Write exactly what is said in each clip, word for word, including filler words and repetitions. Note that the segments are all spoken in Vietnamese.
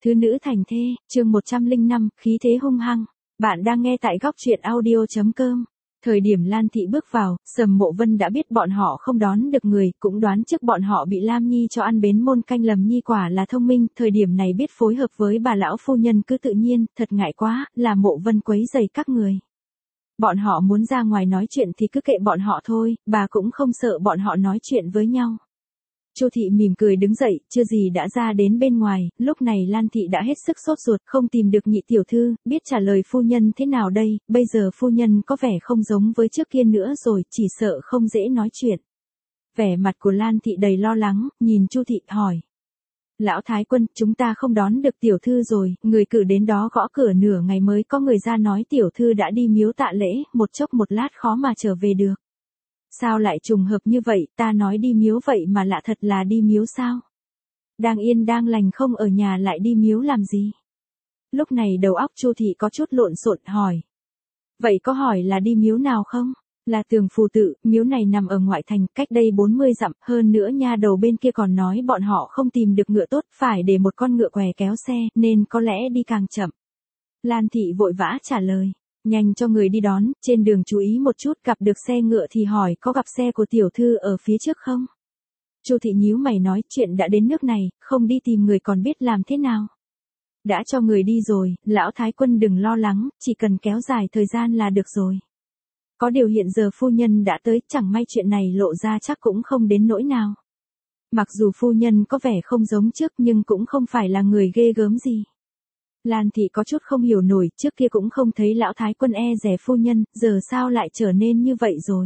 Thứ nữ thành thê, chương một trăm lẻ năm, khí thế hung hăng. Bạn đang nghe tại góc truyện audio chấm com. Thời điểm Lan Thị bước vào, Sầm Mộ Vân đã biết bọn họ không đón được người, cũng đoán trước bọn họ bị Lam Nhi cho ăn bến môn canh lầm nhi quả là thông minh, thời điểm này biết phối hợp với bà lão phu nhân cứ tự nhiên, thật ngại quá, là Mộ Vân quấy rầy các người. Bọn họ muốn ra ngoài nói chuyện thì cứ kệ bọn họ thôi, bà cũng không sợ bọn họ nói chuyện với nhau. Chu Thị mỉm cười đứng dậy, chưa gì đã ra đến bên ngoài, lúc này Lan Thị đã hết sức sốt ruột, không tìm được nhị tiểu thư, biết trả lời phu nhân thế nào đây, bây giờ phu nhân có vẻ không giống với trước kia nữa rồi, chỉ sợ không dễ nói chuyện. Vẻ mặt của Lan Thị đầy lo lắng, nhìn Chu Thị hỏi. Lão Thái Quân, chúng ta không đón được tiểu thư rồi, người cử đến đó gõ cửa nửa ngày mới có người ra nói tiểu thư đã đi miếu tạ lễ, một chốc một lát khó mà trở về được. Sao lại trùng hợp như vậy, ta nói đi miếu vậy mà lạ thật là đi miếu sao? Đang yên đang lành không ở nhà lại đi miếu làm gì? Lúc này đầu óc Chu Thị có chút lộn xộn hỏi. Vậy có hỏi là đi miếu nào không? Là Tường Phù Tự, miếu này nằm ở ngoại thành, cách đây bốn mươi dặm, hơn nữa nha đầu bên kia còn nói bọn họ không tìm được ngựa tốt, phải để một con ngựa què kéo xe, nên có lẽ đi càng chậm. Lan Thị vội vã trả lời. Nhanh cho người đi đón, trên đường chú ý một chút, gặp được xe ngựa thì hỏi có gặp xe của tiểu thư ở phía trước không? Chu Thị nhíu mày nói chuyện đã đến nước này, không đi tìm người còn biết làm thế nào? Đã cho người đi rồi, lão Thái Quân đừng lo lắng, chỉ cần kéo dài thời gian là được rồi. Có điều hiện giờ phu nhân đã tới, chẳng may chuyện này lộ ra chắc cũng không đến nỗi nào. Mặc dù phu nhân có vẻ không giống trước nhưng cũng không phải là người ghê gớm gì. Lan Thị có chút không hiểu nổi, trước kia cũng không thấy lão Thái Quân e dè phu nhân, giờ sao lại trở nên như vậy rồi.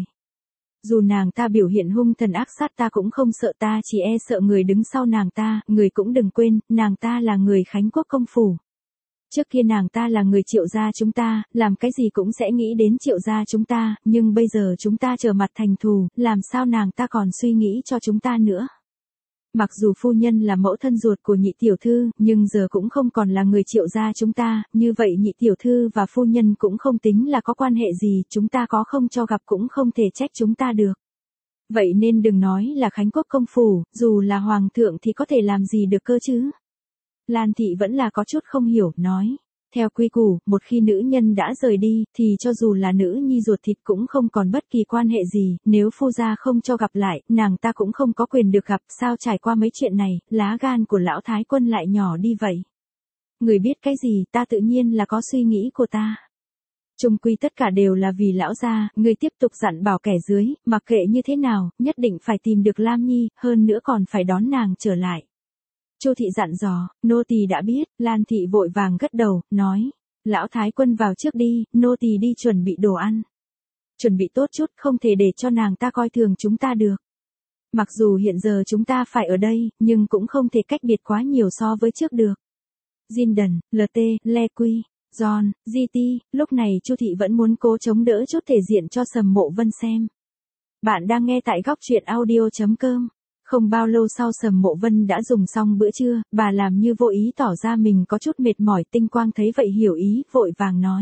Dù nàng ta biểu hiện hung thần ác sát ta cũng không sợ, ta chỉ e sợ người đứng sau nàng ta, người cũng đừng quên, nàng ta là người Khánh Quốc công phủ. Trước kia nàng ta là người Triệu gia chúng ta, làm cái gì cũng sẽ nghĩ đến Triệu gia chúng ta, nhưng bây giờ chúng ta trở mặt thành thù, làm sao nàng ta còn suy nghĩ cho chúng ta nữa. Mặc dù phu nhân là mẫu thân ruột của nhị tiểu thư, nhưng giờ cũng không còn là người Triệu gia chúng ta, như vậy nhị tiểu thư và phu nhân cũng không tính là có quan hệ gì, chúng ta có không cho gặp cũng không thể trách chúng ta được. Vậy nên đừng nói là Khánh Quốc công phủ, dù là hoàng thượng thì có thể làm gì được cơ chứ. Lan Thị vẫn là có chút không hiểu, nói. Theo quy củ, một khi nữ nhân đã rời đi, thì cho dù là nữ nhi ruột thịt cũng không còn bất kỳ quan hệ gì, nếu phu gia không cho gặp lại, nàng ta cũng không có quyền được gặp, sao trải qua mấy chuyện này, lá gan của lão Thái Quân lại nhỏ đi vậy. Người biết cái gì, ta tự nhiên là có suy nghĩ của ta. Chung quy tất cả đều là vì lão gia, người tiếp tục dặn bảo kẻ dưới, mặc kệ như thế nào, nhất định phải tìm được Lam Nhi, hơn nữa còn phải đón nàng trở lại. Chu Thị dặn dò, nô tỳ đã biết, Lan Thị vội vàng gật đầu, nói, lão Thái Quân vào trước đi, nô tỳ đi chuẩn bị đồ ăn. Chuẩn bị tốt chút, không thể để cho nàng ta coi thường chúng ta được. Mặc dù hiện giờ chúng ta phải ở đây, nhưng cũng không thể cách biệt quá nhiều so với trước được. Jinden, lờ tê, Le Quy, John, giê tê, lúc này Chu Thị vẫn muốn cố chống đỡ chút thể diện cho Sầm Mộ Vân xem. Bạn đang nghe tại góc truyện audio chấm com. Không bao lâu sau Sầm Mộ Vân đã dùng xong bữa trưa, bà làm như vô ý tỏ ra mình có chút mệt mỏi, Tinh Quang thấy vậy hiểu ý, vội vàng nói.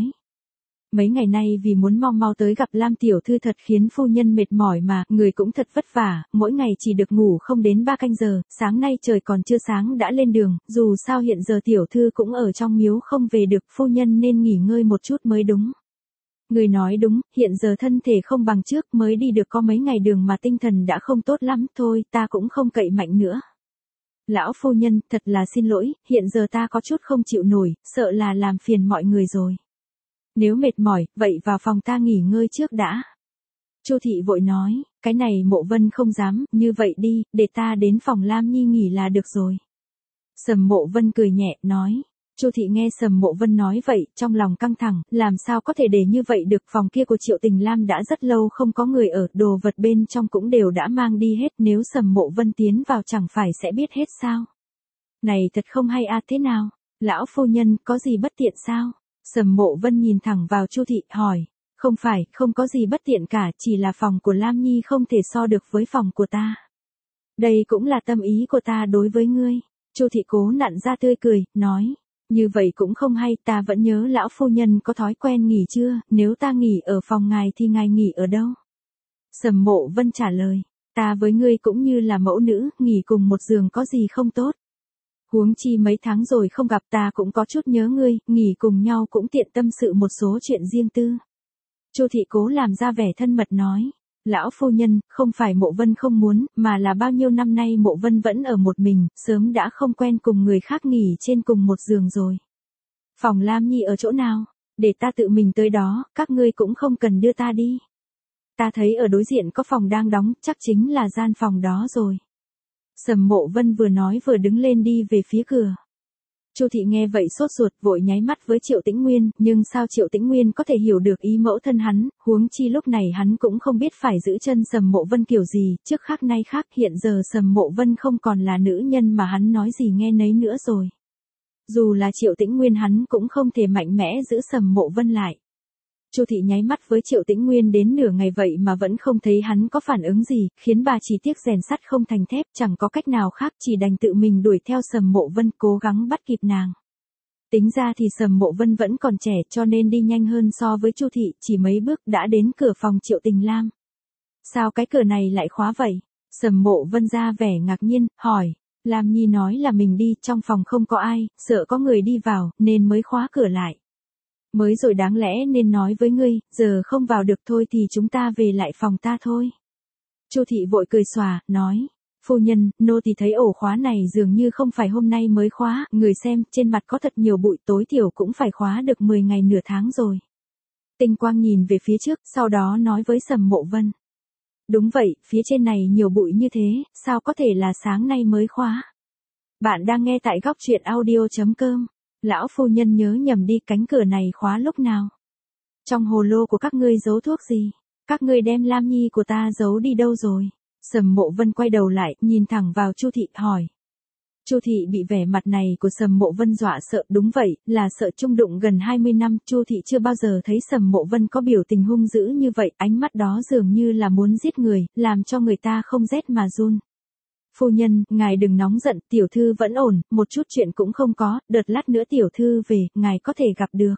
Mấy ngày nay vì muốn mau mau tới gặp Lam tiểu thư thật khiến phu nhân mệt mỏi mà, người cũng thật vất vả, mỗi ngày chỉ được ngủ không đến ba canh giờ, sáng nay trời còn chưa sáng đã lên đường, dù sao hiện giờ tiểu thư cũng ở trong miếu không về được, phu nhân nên nghỉ ngơi một chút mới đúng. Người nói đúng, hiện giờ thân thể không bằng trước, mới đi được có mấy ngày đường mà tinh thần đã không tốt lắm, thôi ta cũng không cậy mạnh nữa. Lão phu nhân, thật là xin lỗi, hiện giờ ta có chút không chịu nổi, sợ là làm phiền mọi người rồi. Nếu mệt mỏi, vậy vào phòng ta nghỉ ngơi trước đã. Chu Thị vội nói, cái này Mộ Vân không dám, như vậy đi, để ta đến phòng Lam Nhi nghỉ là được rồi. Sầm Mộ Vân cười nhẹ, nói. Chu Thị nghe Sầm Mộ Vân nói vậy, trong lòng căng thẳng, làm sao có thể để như vậy được, phòng kia của Triệu Tình Lam đã rất lâu không có người ở, đồ vật bên trong cũng đều đã mang đi hết, nếu Sầm Mộ Vân tiến vào chẳng phải sẽ biết hết sao. Này thật không hay à, thế nào, lão phu nhân, có gì bất tiện sao? Sầm Mộ Vân nhìn thẳng vào Chu Thị, hỏi, không phải, không có gì bất tiện cả, chỉ là phòng của Lam Nhi không thể so được với phòng của ta. Đây cũng là tâm ý của ta đối với ngươi. Chu Thị cố nặn ra tươi cười, nói. Như vậy cũng không hay, ta vẫn nhớ lão phu nhân có thói quen nghỉ trưa, nếu ta nghỉ ở phòng ngài thì ngài nghỉ ở đâu? Sầm Mộ Vân trả lời, ta với ngươi cũng như là mẫu nữ, nghỉ cùng một giường có gì không tốt. Huống chi mấy tháng rồi không gặp ta cũng có chút nhớ ngươi, nghỉ cùng nhau cũng tiện tâm sự một số chuyện riêng tư. Chu thị cố làm ra vẻ thân mật nói. Lão phu nhân, không phải Mộ Vân không muốn, mà là bao nhiêu năm nay Mộ Vân vẫn ở một mình, sớm đã không quen cùng người khác nghỉ trên cùng một giường rồi. Phòng Lam Nhi ở chỗ nào? Để ta tự mình tới đó, các ngươi cũng không cần đưa ta đi. Ta thấy ở đối diện có phòng đang đóng, chắc chính là gian phòng đó rồi. Sầm Mộ Vân vừa nói vừa đứng lên đi về phía cửa. Chu thị nghe vậy sốt ruột, vội nháy mắt với Triệu Tĩnh Nguyên, nhưng sao Triệu Tĩnh Nguyên có thể hiểu được ý mẫu thân hắn, huống chi lúc này hắn cũng không biết phải giữ chân Sầm Mộ Vân kiểu gì, trước khác nay khác, hiện giờ Sầm Mộ Vân không còn là nữ nhân mà hắn nói gì nghe nấy nữa rồi. Dù là Triệu Tĩnh Nguyên hắn cũng không thể mạnh mẽ giữ Sầm Mộ Vân lại. Chu thị nháy mắt với Triệu Tĩnh Nguyên đến nửa ngày vậy mà vẫn không thấy hắn có phản ứng gì, khiến bà chỉ tiếc rèn sắt không thành thép, chẳng có cách nào khác, chỉ đành tự mình đuổi theo Sầm Mộ Vân cố gắng bắt kịp nàng. Tính ra thì Sầm Mộ Vân vẫn còn trẻ cho nên đi nhanh hơn so với Chu thị, chỉ mấy bước đã đến cửa phòng Triệu Tình Lam. Sao cái cửa này lại khóa vậy? Sầm Mộ Vân ra vẻ ngạc nhiên, hỏi. Lam Nhi nói là mình đi, trong phòng không có ai, sợ có người đi vào, nên mới khóa cửa lại. Mới rồi đáng lẽ nên nói với ngươi, giờ không vào được thôi thì chúng ta về lại phòng ta thôi. Chu thị vội cười xòa, nói. Phu nhân, nô tỳ thấy ổ khóa này dường như không phải hôm nay mới khóa, người xem, trên mặt có thật nhiều bụi, tối thiểu cũng phải khóa được mười ngày nửa tháng rồi. Tinh Quang nhìn về phía trước, sau đó nói với Sầm Mộ Vân. Đúng vậy, phía trên này nhiều bụi như thế, sao có thể là sáng nay mới khóa. Bạn đang nghe tại góc truyện audio chấm com. Lão phu nhân nhớ nhầm đi, cánh cửa này khóa lúc nào? Trong hồ lô của các ngươi giấu thuốc gì? Các ngươi đem Lam Nhi của ta giấu đi đâu rồi? Sầm Mộ Vân quay đầu lại, nhìn thẳng vào Chu thị, hỏi. Chu thị bị vẻ mặt này của Sầm Mộ Vân dọa sợ, đúng vậy, là sợ chung đụng gần hai mươi năm, Chu thị chưa bao giờ thấy Sầm Mộ Vân có biểu tình hung dữ như vậy, ánh mắt đó dường như là muốn giết người, làm cho người ta không rét mà run. Phu nhân, ngài đừng nóng giận, tiểu thư vẫn ổn, một chút chuyện cũng không có, đợt lát nữa tiểu thư về, ngài có thể gặp được.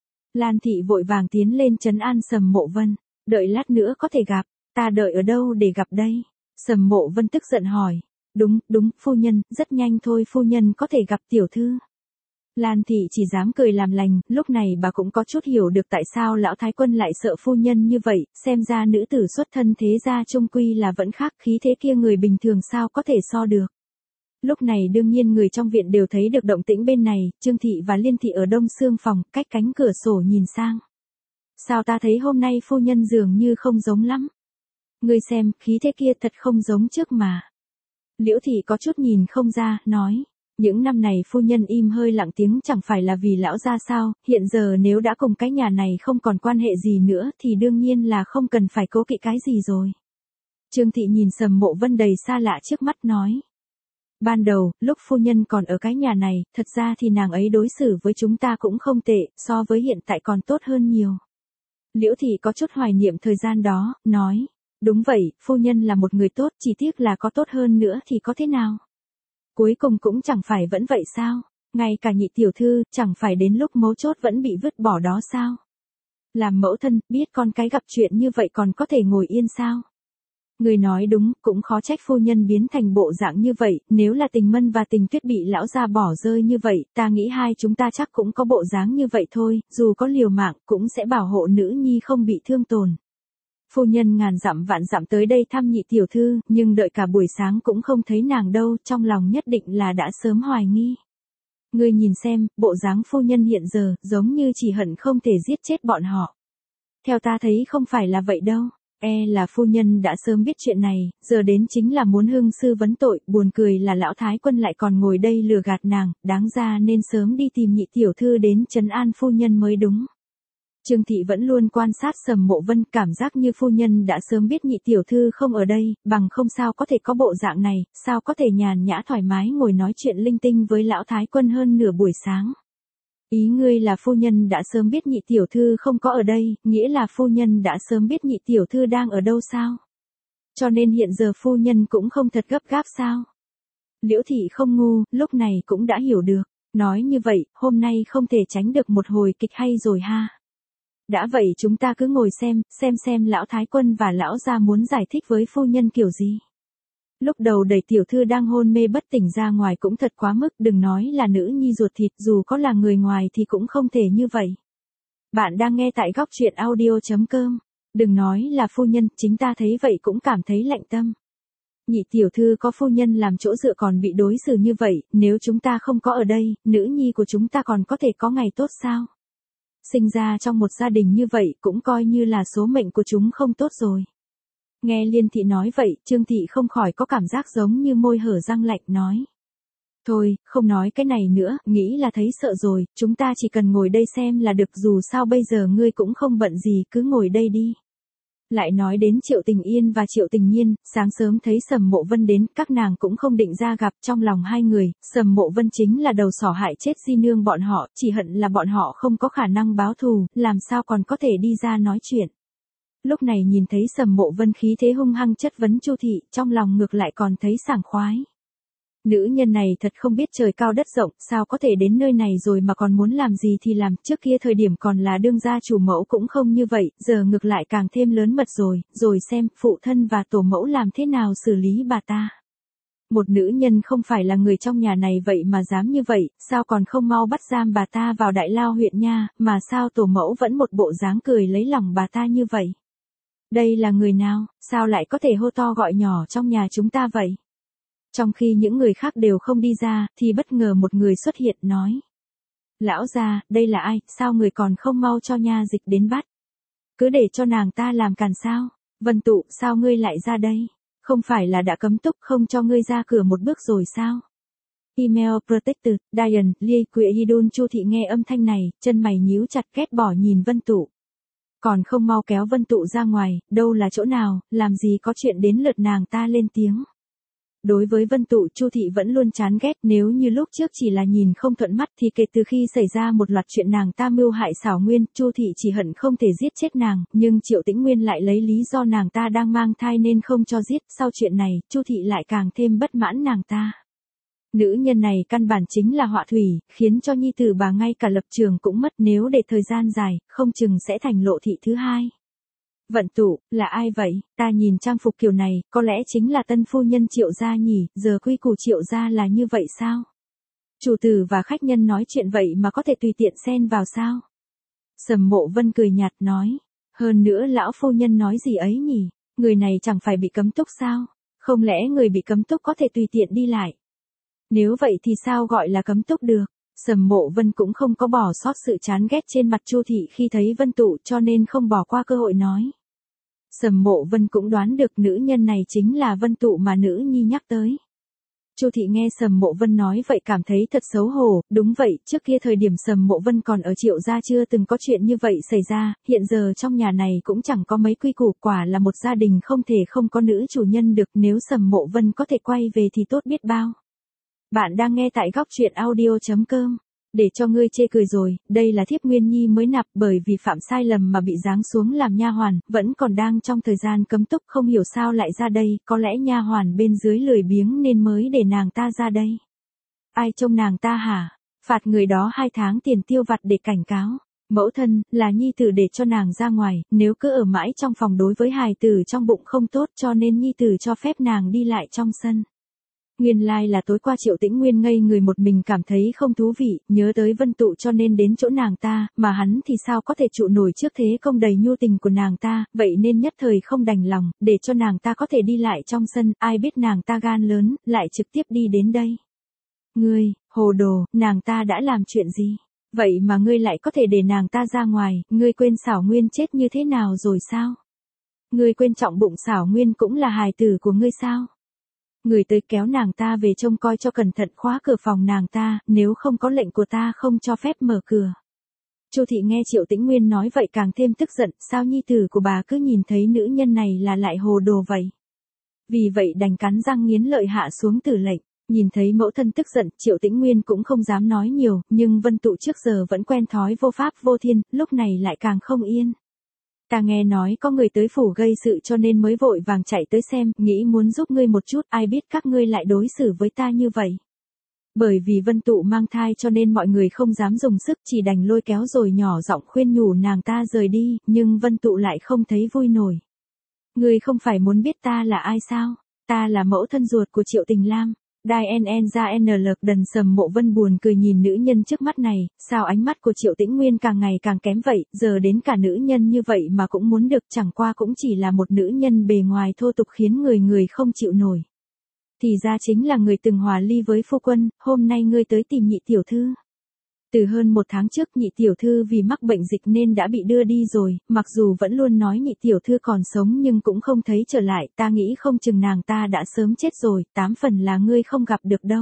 Lan thị vội vàng tiến lên trấn an Sầm Mộ Vân, đợi lát nữa có thể gặp, ta đợi ở đâu để gặp đây? Sầm Mộ Vân tức giận hỏi. Đúng, đúng, phu nhân, rất nhanh thôi phu nhân có thể gặp tiểu thư. Lan thị chỉ dám cười làm lành, lúc này bà cũng có chút hiểu được tại sao lão thái quân lại sợ phu nhân như vậy, xem ra nữ tử xuất thân thế gia trung quy là vẫn khác, khí thế kia người bình thường sao có thể so được. Lúc này đương nhiên người trong viện đều thấy được động tĩnh bên này, Trương thị và Liên thị ở đông xương phòng, cách cánh cửa sổ nhìn sang. Sao ta thấy hôm nay phu nhân dường như không giống lắm. Ngươi xem, khí thế kia thật không giống trước mà. Liễu thị có chút nhìn không ra, nói. Những năm này phu nhân im hơi lặng tiếng chẳng phải là vì lão gia sao, hiện giờ nếu đã cùng cái nhà này không còn quan hệ gì nữa thì đương nhiên là không cần phải cố kỵ cái gì rồi. Trương thị nhìn Sầm Mộ Vân đầy xa lạ trước mắt nói. Ban đầu, lúc phu nhân còn ở cái nhà này, thật ra thì nàng ấy đối xử với chúng ta cũng không tệ, so với hiện tại còn tốt hơn nhiều. Liễu thị có chút hoài niệm thời gian đó, nói. Đúng vậy, phu nhân là một người tốt, chỉ tiếc là có tốt hơn nữa thì có thế nào? Cuối cùng cũng chẳng phải vẫn vậy sao? Ngay cả nhị tiểu thư, chẳng phải đến lúc mấu chốt vẫn bị vứt bỏ đó sao? Làm mẫu thân, biết con cái gặp chuyện như vậy còn có thể ngồi yên sao? Người nói đúng, cũng khó trách phu nhân biến thành bộ dạng như vậy, nếu là Tình Mân và Tình Tuyết bị lão gia bỏ rơi như vậy, ta nghĩ hai chúng ta chắc cũng có bộ dáng như vậy thôi, dù có liều mạng, cũng sẽ bảo hộ nữ nhi không bị thương tổn. Phu nhân ngàn dặm vạn dặm tới đây thăm nhị tiểu thư, nhưng đợi cả buổi sáng cũng không thấy nàng đâu, trong lòng nhất định là đã sớm hoài nghi. Ngươi nhìn xem, bộ dáng phu nhân hiện giờ, giống như chỉ hận không thể giết chết bọn họ. Theo ta thấy không phải là vậy đâu, e là phu nhân đã sớm biết chuyện này, giờ đến chính là muốn hưng sư vấn tội, buồn cười là lão thái quân lại còn ngồi đây lừa gạt nàng, đáng ra nên sớm đi tìm nhị tiểu thư đến trấn an phu nhân mới đúng. Trương thị vẫn luôn quan sát Sầm Mộ Vân, cảm giác như phu nhân đã sớm biết nhị tiểu thư không ở đây, bằng không sao có thể có bộ dạng này, sao có thể nhàn nhã thoải mái ngồi nói chuyện linh tinh với lão thái quân hơn nửa buổi sáng. Ý ngươi là phu nhân đã sớm biết nhị tiểu thư không có ở đây, nghĩa là phu nhân đã sớm biết nhị tiểu thư đang ở đâu sao? Cho nên hiện giờ phu nhân cũng không thật gấp gáp sao? Liễu thị không ngu, lúc này cũng đã hiểu được, nói như vậy, hôm nay không thể tránh được một hồi kịch hay rồi ha. Đã vậy chúng ta cứ ngồi xem, xem xem lão thái quân và lão gia muốn giải thích với phu nhân kiểu gì. Lúc đầu đẩy tiểu thư đang hôn mê bất tỉnh ra ngoài cũng thật quá mức, đừng nói là nữ nhi ruột thịt, dù có là người ngoài thì cũng không thể như vậy. Bạn đang nghe tại góc truyện audio.com. Đừng nói là phu nhân, chính ta thấy vậy cũng cảm thấy lạnh tâm. Nhị tiểu thư có phu nhân làm chỗ dựa còn bị đối xử như vậy, nếu chúng ta không có ở đây, nữ nhi của chúng ta còn có thể có ngày tốt sao? Sinh ra trong một gia đình như vậy cũng coi như là số mệnh của chúng không tốt rồi. Nghe Liên Thị nói vậy, Trương Thị không khỏi có cảm giác giống như môi hở răng lạnh nói. Thôi, không nói cái này nữa, nghĩ là thấy sợ rồi, chúng ta chỉ cần ngồi đây xem là được, dù sao bây giờ ngươi cũng không bận gì, cứ ngồi đây đi. Lại nói đến Triệu Tình Yên và Triệu Tình Nhiên, sáng sớm thấy Sầm Mộ Vân đến, các nàng cũng không định ra gặp, trong lòng hai người, Sầm Mộ Vân chính là đầu sỏ hại chết di nương bọn họ, chỉ hận là bọn họ không có khả năng báo thù, làm sao còn có thể đi ra nói chuyện. Lúc này nhìn thấy Sầm Mộ Vân khí thế hung hăng chất vấn Chu Thị, trong lòng ngược lại còn thấy sảng khoái. Nữ nhân này thật không biết trời cao đất rộng, sao có thể đến nơi này rồi mà còn muốn làm gì thì làm, trước kia thời điểm còn là đương gia chủ mẫu cũng không như vậy, giờ ngược lại càng thêm lớn mật rồi, rồi xem phụ thân và tổ mẫu làm thế nào xử lý bà ta. Một nữ nhân không phải là người trong nhà này vậy mà dám như vậy, sao còn không mau bắt giam bà ta vào Đại Lao huyện nha, mà sao tổ mẫu vẫn một bộ dáng cười lấy lòng bà ta như vậy. Đây là người nào, sao lại có thể hô to gọi nhỏ trong nhà chúng ta vậy? Trong khi những người khác đều không đi ra, thì bất ngờ một người xuất hiện nói. Lão gia, đây là ai, sao người còn không mau cho nha dịch đến bắt? Cứ để cho nàng ta làm càn sao? Vân Tụ, sao ngươi lại ra đây? Không phải là đã cấm túc không cho ngươi ra cửa một bước rồi sao? Email Protected, Diane, Lee Quệ Hidun. Chu Thị nghe âm thanh này, chân mày nhíu chặt ghét bỏ nhìn Vân Tụ. Còn không mau kéo Vân Tụ ra ngoài, đâu là chỗ nào, làm gì có chuyện đến lượt nàng ta lên tiếng. Đối với Vân Tụ, Chu Thị vẫn luôn chán ghét, nếu như lúc trước chỉ là nhìn không thuận mắt thì kể từ khi xảy ra một loạt chuyện nàng ta mưu hại Xảo Nguyên, Chu Thị chỉ hận không thể giết chết nàng, nhưng Triệu Tĩnh Nguyên lại lấy lý do nàng ta đang mang thai nên không cho giết, sau chuyện này, Chu Thị lại càng thêm bất mãn nàng ta. Nữ nhân này căn bản chính là họa thủy, khiến cho nhi tử bà ngay cả lập trường cũng mất, nếu để thời gian dài, không chừng sẽ thành lộ thị thứ hai. Vận Tụ, là ai vậy, ta nhìn trang phục kiểu này, có lẽ chính là tân phu nhân Triệu gia nhỉ, giờ quy củ Triệu gia là như vậy sao? Chủ tử và khách nhân nói chuyện vậy mà có thể tùy tiện xen vào sao? Sầm Mộ Vân cười nhạt nói, hơn nữa lão phu nhân nói gì ấy nhỉ, người này chẳng phải bị cấm túc sao? Không lẽ người bị cấm túc có thể tùy tiện đi lại? Nếu vậy thì sao gọi là cấm túc được? Sầm Mộ Vân cũng không có bỏ sót sự chán ghét trên mặt Chu Thị khi thấy Vân Tụ, cho nên không bỏ qua cơ hội nói. Sầm Mộ Vân cũng đoán được nữ nhân này chính là Vân Tụ mà nữ nhi nhắc tới. Chu Thị nghe Sầm Mộ Vân nói vậy cảm thấy thật xấu hổ, đúng vậy, trước kia thời điểm Sầm Mộ Vân còn ở Triệu gia chưa từng có chuyện như vậy xảy ra, hiện giờ trong nhà này cũng chẳng có mấy quy củ, quả là một gia đình không thể không có nữ chủ nhân được, nếu Sầm Mộ Vân có thể quay về thì tốt biết bao. Bạn đang nghe tại góc truyện audio.com. Để cho ngươi chê cười rồi, đây là thiếp Nguyên Nhi mới nạp, bởi vì phạm sai lầm mà bị giáng xuống làm nha hoàn, vẫn còn đang trong thời gian cấm túc, không hiểu sao lại ra đây, có lẽ nha hoàn bên dưới lười biếng nên mới để nàng ta ra đây. Ai trông nàng ta hả? Phạt người đó hai tháng tiền tiêu vặt để cảnh cáo. Mẫu thân, là nhi tử để cho nàng ra ngoài, nếu cứ ở mãi trong phòng đối với hài tử trong bụng không tốt, cho nên nhi tử cho phép nàng đi lại trong sân. Nguyên lai like là tối qua Triệu Tĩnh Nguyên ngây người một mình cảm thấy không thú vị, nhớ tới Vân Tụ cho nên đến chỗ nàng ta, mà hắn thì sao có thể trụ nổi trước thế công đầy nhu tình của nàng ta, vậy nên nhất thời không đành lòng, để cho nàng ta có thể đi lại trong sân, ai biết nàng ta gan lớn, lại trực tiếp đi đến đây. Ngươi, hồ đồ, nàng ta đã làm chuyện gì? Vậy mà ngươi lại có thể để nàng ta ra ngoài, ngươi quên Xảo Nguyên chết như thế nào rồi sao? Ngươi quên trọng bụng Xảo Nguyên cũng là hài tử của ngươi sao? Người tới kéo nàng ta về trông coi cho cẩn thận, khóa cửa phòng nàng ta, nếu không có lệnh của ta không cho phép mở cửa. Chu Thị nghe Triệu Tĩnh Nguyên nói vậy càng thêm tức giận, sao nhi tử của bà cứ nhìn thấy nữ nhân này là lại hồ đồ vậy? Vì vậy đành cắn răng nghiến lợi hạ xuống tử lệnh. Nhìn thấy mẫu thân tức giận, Triệu Tĩnh Nguyên cũng không dám nói nhiều, nhưng Vân Tụ trước giờ vẫn quen thói vô pháp vô thiên, lúc này lại càng không yên. Ta nghe nói có người tới phủ gây sự cho nên mới vội vàng chạy tới xem, nghĩ muốn giúp ngươi một chút, ai biết các ngươi lại đối xử với ta như vậy. Bởi vì Vân Tụ mang thai cho nên mọi người không dám dùng sức, chỉ đành lôi kéo rồi nhỏ giọng khuyên nhủ nàng ta rời đi, nhưng Vân Tụ lại không thấy vui nổi. Ngươi không phải muốn biết ta là ai sao? Ta là mẫu thân ruột của Triệu Tình Lam. Đai en en ra en lờ đần. Sầm Mộ Vân buồn cười nhìn nữ nhân trước mắt này, sao ánh mắt của Triệu Tĩnh Nguyên càng ngày càng kém vậy, giờ đến cả nữ nhân như vậy mà cũng muốn được, chẳng qua cũng chỉ là một nữ nhân bề ngoài thô tục khiến người người không chịu nổi. Thì ra chính là người từng hòa ly với phu quân, hôm nay ngươi tới tìm nhị tiểu thư. Từ hơn một tháng trước nhị tiểu thư vì mắc bệnh dịch nên đã bị đưa đi rồi, mặc dù vẫn luôn nói nhị tiểu thư còn sống nhưng cũng không thấy trở lại, ta nghĩ không chừng nàng ta đã sớm chết rồi, tám phần là ngươi không gặp được đâu.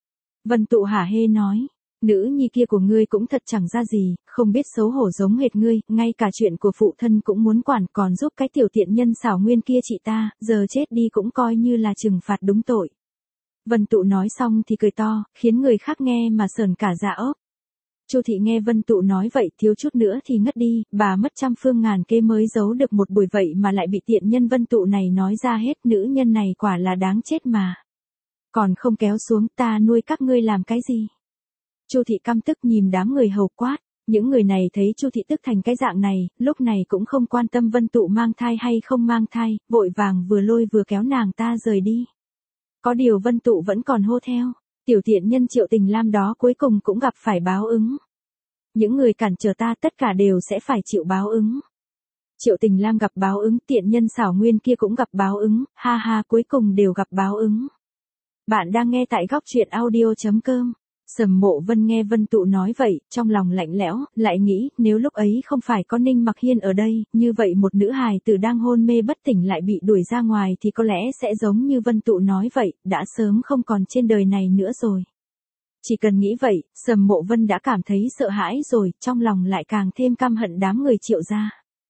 Vân Tụ hả hê nói, nữ nhi kia của ngươi cũng thật chẳng ra gì, không biết xấu hổ giống hệt ngươi, ngay cả chuyện của phụ thân cũng muốn quản, còn giúp cái tiểu tiện nhân xảo nguyên kia chị ta, giờ chết đi cũng coi như là trừng phạt đúng tội. Vân Tụ nói xong thì cười to, khiến người khác nghe mà sởn cả da óc. Chu thị nghe Vân Tụ nói vậy thiếu chút nữa thì ngất đi, bà mất trăm phương ngàn kế mới giấu được một buổi vậy mà lại bị tiện nhân Vân Tụ này nói ra hết, nữ nhân này quả là đáng chết mà. Còn không kéo xuống, ta nuôi các ngươi làm cái gì? Chu thị căm tức nhìn đám người hầu quát, những người này thấy Chu thị tức thành cái dạng này, lúc này cũng không quan tâm Vân Tụ mang thai hay không mang thai, vội vàng vừa lôi vừa kéo nàng ta rời đi. Có điều Vân Tụ vẫn còn hô theo. Tiểu tiện nhân Triệu Tình Lam đó cuối cùng cũng gặp phải báo ứng. Những người cản trở ta tất cả đều sẽ phải chịu báo ứng. Triệu Tình Lam gặp báo ứng, tiện nhân xảo nguyên kia cũng gặp báo ứng, ha ha cuối cùng đều gặp báo ứng. Bạn đang nghe tại góc truyện audio chấm com. Sầm Mộ Vân nghe Vân Tụ nói vậy, trong lòng lạnh lẽo, lại nghĩ, nếu lúc ấy không phải có Ninh Mặc Hiên ở đây, như vậy một nữ hài tử đang hôn mê bất tỉnh lại bị đuổi ra ngoài thì có lẽ sẽ giống như Vân Tụ nói vậy, đã sớm không còn trên đời này nữa rồi. Chỉ cần nghĩ vậy, Sầm Mộ Vân đã cảm thấy sợ hãi rồi, trong lòng lại càng thêm căm hận đám người Triệu gia.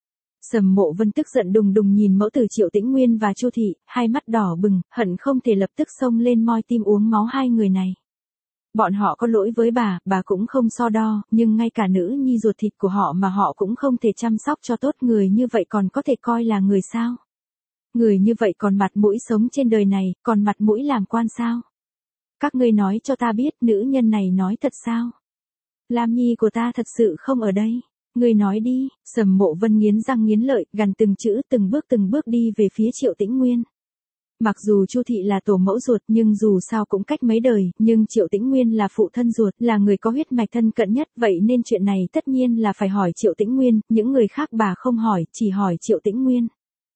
Sầm Mộ Vân tức giận đùng đùng nhìn mẫu tử Triệu Tĩnh Nguyên và Chu thị, hai mắt đỏ bừng, hận không thể lập tức xông lên moi tim uống máu hai người này. Bọn họ có lỗi với bà, bà cũng không so đo, nhưng ngay cả nữ nhi ruột thịt của họ mà họ cũng không thể chăm sóc cho tốt, người như vậy còn có thể coi là người sao? Người như vậy còn mặt mũi sống trên đời này, còn mặt mũi làm quan sao? Các ngươi nói cho ta biết nữ nhân này nói thật sao? Lam nhi của ta thật sự không ở đây. Ngươi nói đi. Sầm Mộ Vân nghiến răng nghiến lợi, gằn từng chữ từng bước từng bước đi về phía Triệu Tĩnh Nguyên. Mặc dù Chu thị là tổ mẫu ruột nhưng dù sao cũng cách mấy đời, nhưng Triệu Tĩnh Nguyên là phụ thân ruột, là người có huyết mạch thân cận nhất, vậy nên chuyện này tất nhiên là phải hỏi Triệu Tĩnh Nguyên, những người khác bà không hỏi, chỉ hỏi Triệu Tĩnh Nguyên.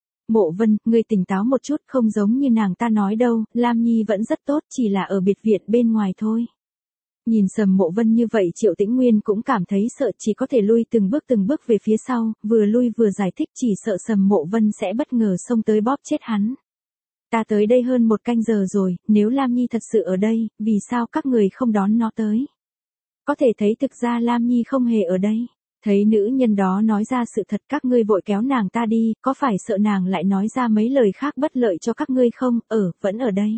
Mộ Vân, ngươi tỉnh táo một chút, không giống như nàng ta nói đâu, Lam Nhi vẫn rất tốt, chỉ là ở biệt viện bên ngoài thôi. Nhìn Sầm Mộ Vân như vậy Triệu Tĩnh Nguyên cũng cảm thấy sợ, chỉ có thể lui từng bước từng bước về phía sau, vừa lui vừa giải thích, chỉ sợ Sầm Mộ Vân sẽ bất ngờ xông tới bóp chết hắn. Ta tới đây hơn một canh giờ rồi, nếu Lam Nhi thật sự ở đây, vì sao các người không đón nó tới? Có thể thấy thực ra Lam Nhi không hề ở đây. Thấy nữ nhân đó nói ra sự thật, các ngươi vội kéo nàng ta đi, có phải sợ nàng lại nói ra mấy lời khác bất lợi cho các ngươi không? Ở, vẫn ở đây.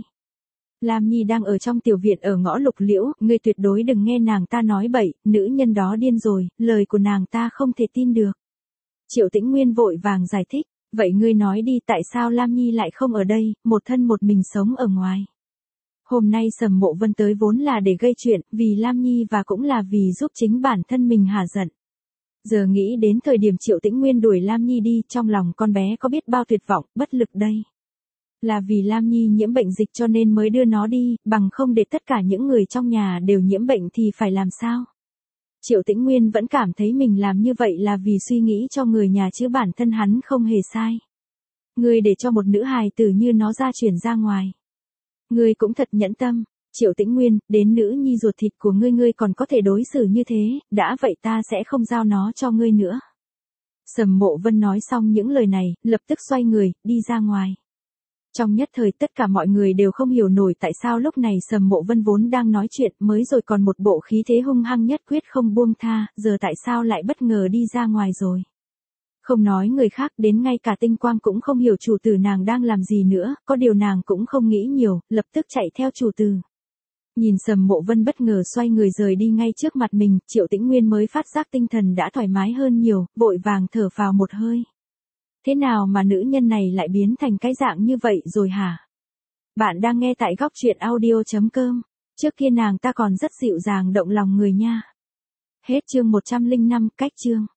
Lam Nhi đang ở trong tiểu viện ở ngõ Lục Liễu, ngươi tuyệt đối đừng nghe nàng ta nói bậy, nữ nhân đó điên rồi, lời của nàng ta không thể tin được. Triệu Tĩnh Nguyên vội vàng giải thích, vậy ngươi nói đi tại sao Lam Nhi lại không ở đây, một thân một mình sống ở ngoài. Hôm nay Sầm Mộ Vân tới vốn là để gây chuyện, vì Lam Nhi và cũng là vì giúp chính bản thân mình hả giận. Giờ nghĩ đến thời điểm Triệu Tĩnh Nguyên đuổi Lam Nhi đi, trong lòng con bé có biết bao tuyệt vọng, bất lực đây. Là vì Lam Nhi nhiễm bệnh dịch cho nên mới đưa nó đi, bằng không để tất cả những người trong nhà đều nhiễm bệnh thì phải làm sao? Triệu Tĩnh Nguyên vẫn cảm thấy mình làm như vậy là vì suy nghĩ cho người nhà chứ bản thân hắn không hề sai. Ngươi để cho một nữ hài tử như nó ra chuyển ra ngoài. Ngươi cũng thật nhẫn tâm. Triệu Tĩnh Nguyên, đến nữ nhi ruột thịt của ngươi ngươi còn có thể đối xử như thế, đã vậy ta sẽ không giao nó cho ngươi nữa. Sầm Mộ Vân nói xong những lời này, lập tức xoay người, đi ra ngoài. Trong nhất thời tất cả mọi người đều không hiểu nổi tại sao lúc này Sầm Mộ Vân vốn đang nói chuyện mới rồi còn một bộ khí thế hung hăng nhất quyết không buông tha, giờ tại sao lại bất ngờ đi ra ngoài rồi. Không nói người khác, đến ngay cả Tinh Quang cũng không hiểu chủ tử nàng đang làm gì nữa, có điều nàng cũng không nghĩ nhiều, lập tức chạy theo chủ tử. Nhìn Sầm Mộ Vân bất ngờ xoay người rời đi ngay trước mặt mình, Triệu Tĩnh Nguyên mới phát giác tinh thần đã thoải mái hơn nhiều, vội vàng thở phào một hơi. Thế nào mà nữ nhân này lại biến thành cái dạng như vậy rồi hả? Bạn đang nghe tại góc truyện audio chấm com. Trước kia nàng ta còn rất dịu dàng động lòng người nha. Hết chương một trăm lẻ năm, cách chương.